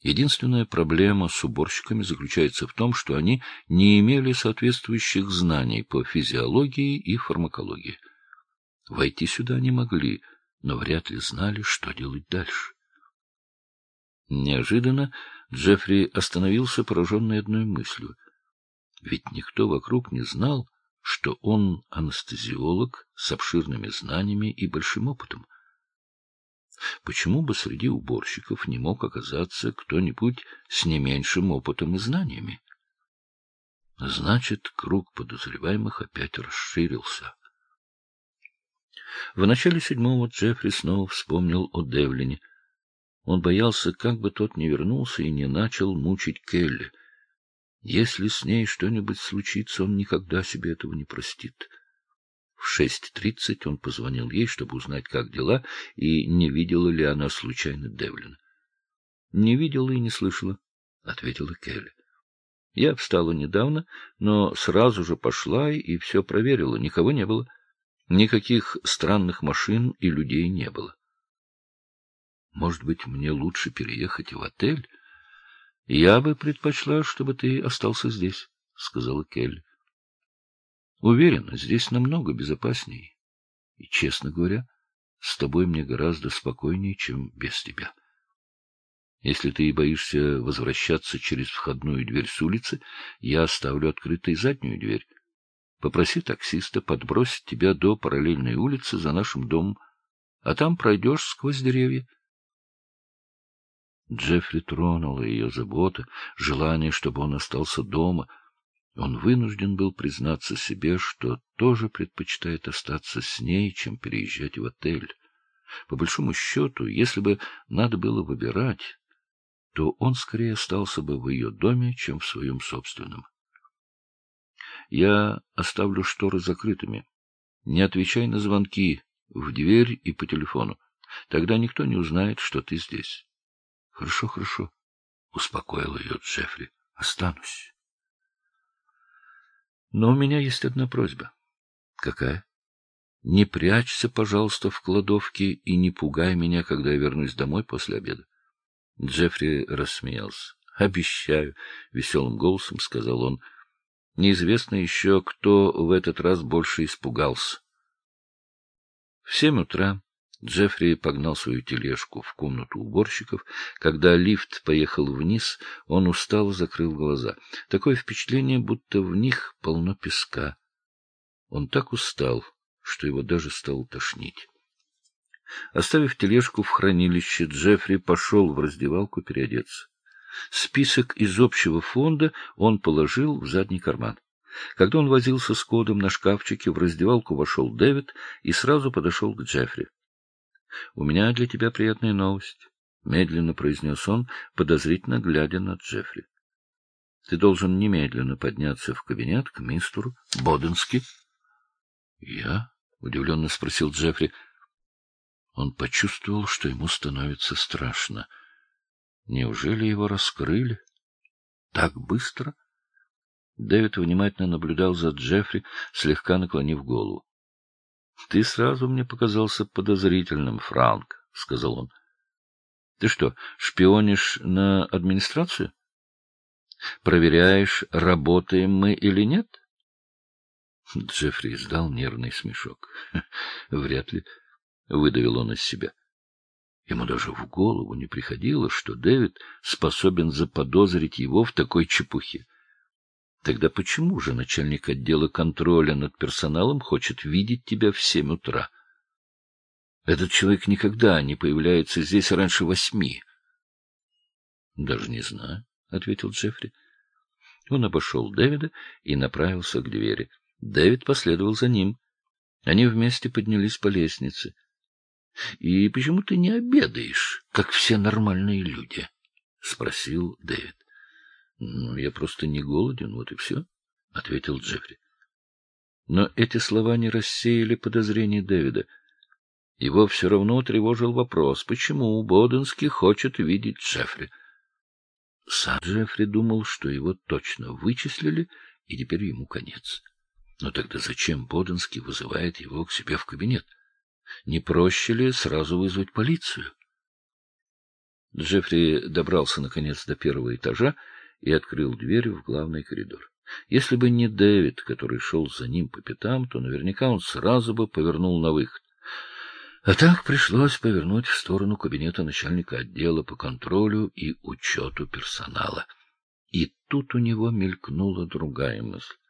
Единственная проблема с уборщиками заключается в том, что они не имели соответствующих знаний по физиологии и фармакологии. Войти сюда они могли, но вряд ли знали, что делать дальше. Неожиданно Джеффри остановился, пораженный одной мыслью. Ведь никто вокруг не знал, что он анестезиолог с обширными знаниями и большим опытом. Почему бы среди уборщиков не мог оказаться кто-нибудь с не меньшим опытом и знаниями? Значит, круг подозреваемых опять расширился. В начале 7-го Джеффри снова вспомнил о Девлине. Он боялся, как бы тот не вернулся и не начал мучить Келли. Если с ней что-нибудь случится, он никогда себе этого не простит. В 6:30 он позвонил ей, чтобы узнать, как дела, и не видела ли она случайно Девлина. — Не видела и не слышала, — ответила Келли. — Я встала недавно, но сразу же пошла и все проверила. Никого не было. Никаких странных машин и людей не было. — Может быть, мне лучше переехать в отель? — Я бы предпочла, чтобы ты остался здесь, — сказала Келли. Уверена, здесь намного безопаснее. И, честно говоря, с тобой мне гораздо спокойнее, чем без тебя. Если ты и боишься возвращаться через входную дверь с улицы, я оставлю открытой заднюю дверь. Попроси таксиста подбросить тебя до параллельной улицы за нашим домом, а там пройдешь сквозь деревья. Джеффри тронула ее забота, желание, чтобы он остался дома. Он вынужден был признаться себе, что тоже предпочитает остаться с ней, чем переезжать в отель. По большому счету, если бы надо было выбирать, то он скорее остался бы в ее доме, чем в своем собственном. Я оставлю шторы закрытыми. Не отвечай на звонки в дверь и по телефону. Тогда никто не узнает, что ты здесь. — Хорошо, хорошо, — успокоил ее Джеффри. — Останусь. Но у меня есть одна просьба. — Какая? — Не прячься, пожалуйста, в кладовке и не пугай меня, когда я вернусь домой после обеда. Джеффри рассмеялся. — Обещаю, — веселым голосом сказал он. — Неизвестно еще, кто в этот раз больше испугался. В 7 утра Джеффри погнал свою тележку в комнату уборщиков. Когда лифт поехал вниз, он устало закрыл глаза. Такое впечатление, будто в них полно песка. Он так устал, что его даже стало тошнить. Оставив тележку в хранилище, Джеффри пошел в раздевалку переодеться. Список из общего фонда он положил в задний карман. Когда он возился с кодом на шкафчике, в раздевалку вошел Дэвид и сразу подошел к Джеффри. — У меня для тебя приятная новость, — медленно произнес он, подозрительно глядя на Джеффри. — Ты должен немедленно подняться в кабинет к мистеру Боденски. — Я? — удивленно спросил Джеффри. Он почувствовал, что ему становится страшно. Неужели его раскрыли? Так быстро? Дэвид внимательно наблюдал за Джеффри, слегка наклонив голову. — Ты сразу мне показался подозрительным, Франк, — сказал он. — Ты что, шпионишь на администрацию? Проверяешь, работаем мы или нет? Джеффри издал нервный смешок. — Вряд ли, — выдавил он из себя. Ему даже в голову не приходило, что Дэвид способен заподозрить его в такой чепухе. Тогда почему же начальник отдела контроля над персоналом хочет видеть тебя в 7 утра? Этот человек никогда не появляется здесь раньше 8. — Даже не знаю, — ответил Джеффри. Он обошел Дэвида и направился к двери. Дэвид последовал за ним. Они вместе поднялись по лестнице. — И почему ты не обедаешь, как все нормальные люди? — спросил Дэвид. — Ну, я просто не голоден, вот и все, — ответил Джеффри. Но эти слова не рассеяли подозрений Дэвида. Его все равно тревожил вопрос, почему Боденский хочет видеть Джеффри. Сам Джеффри думал, что его точно вычислили, и теперь ему конец. Но тогда зачем Боденский вызывает его к себе в кабинет? Не проще ли сразу вызвать полицию? Джеффри добрался, наконец, до первого этажа и открыл дверь в главный коридор. Если бы не Дэвид, который шел за ним по пятам, то наверняка он сразу бы повернул на выход. А так пришлось повернуть в сторону кабинета начальника отдела по контролю и учету персонала. И тут у него мелькнула другая мысль.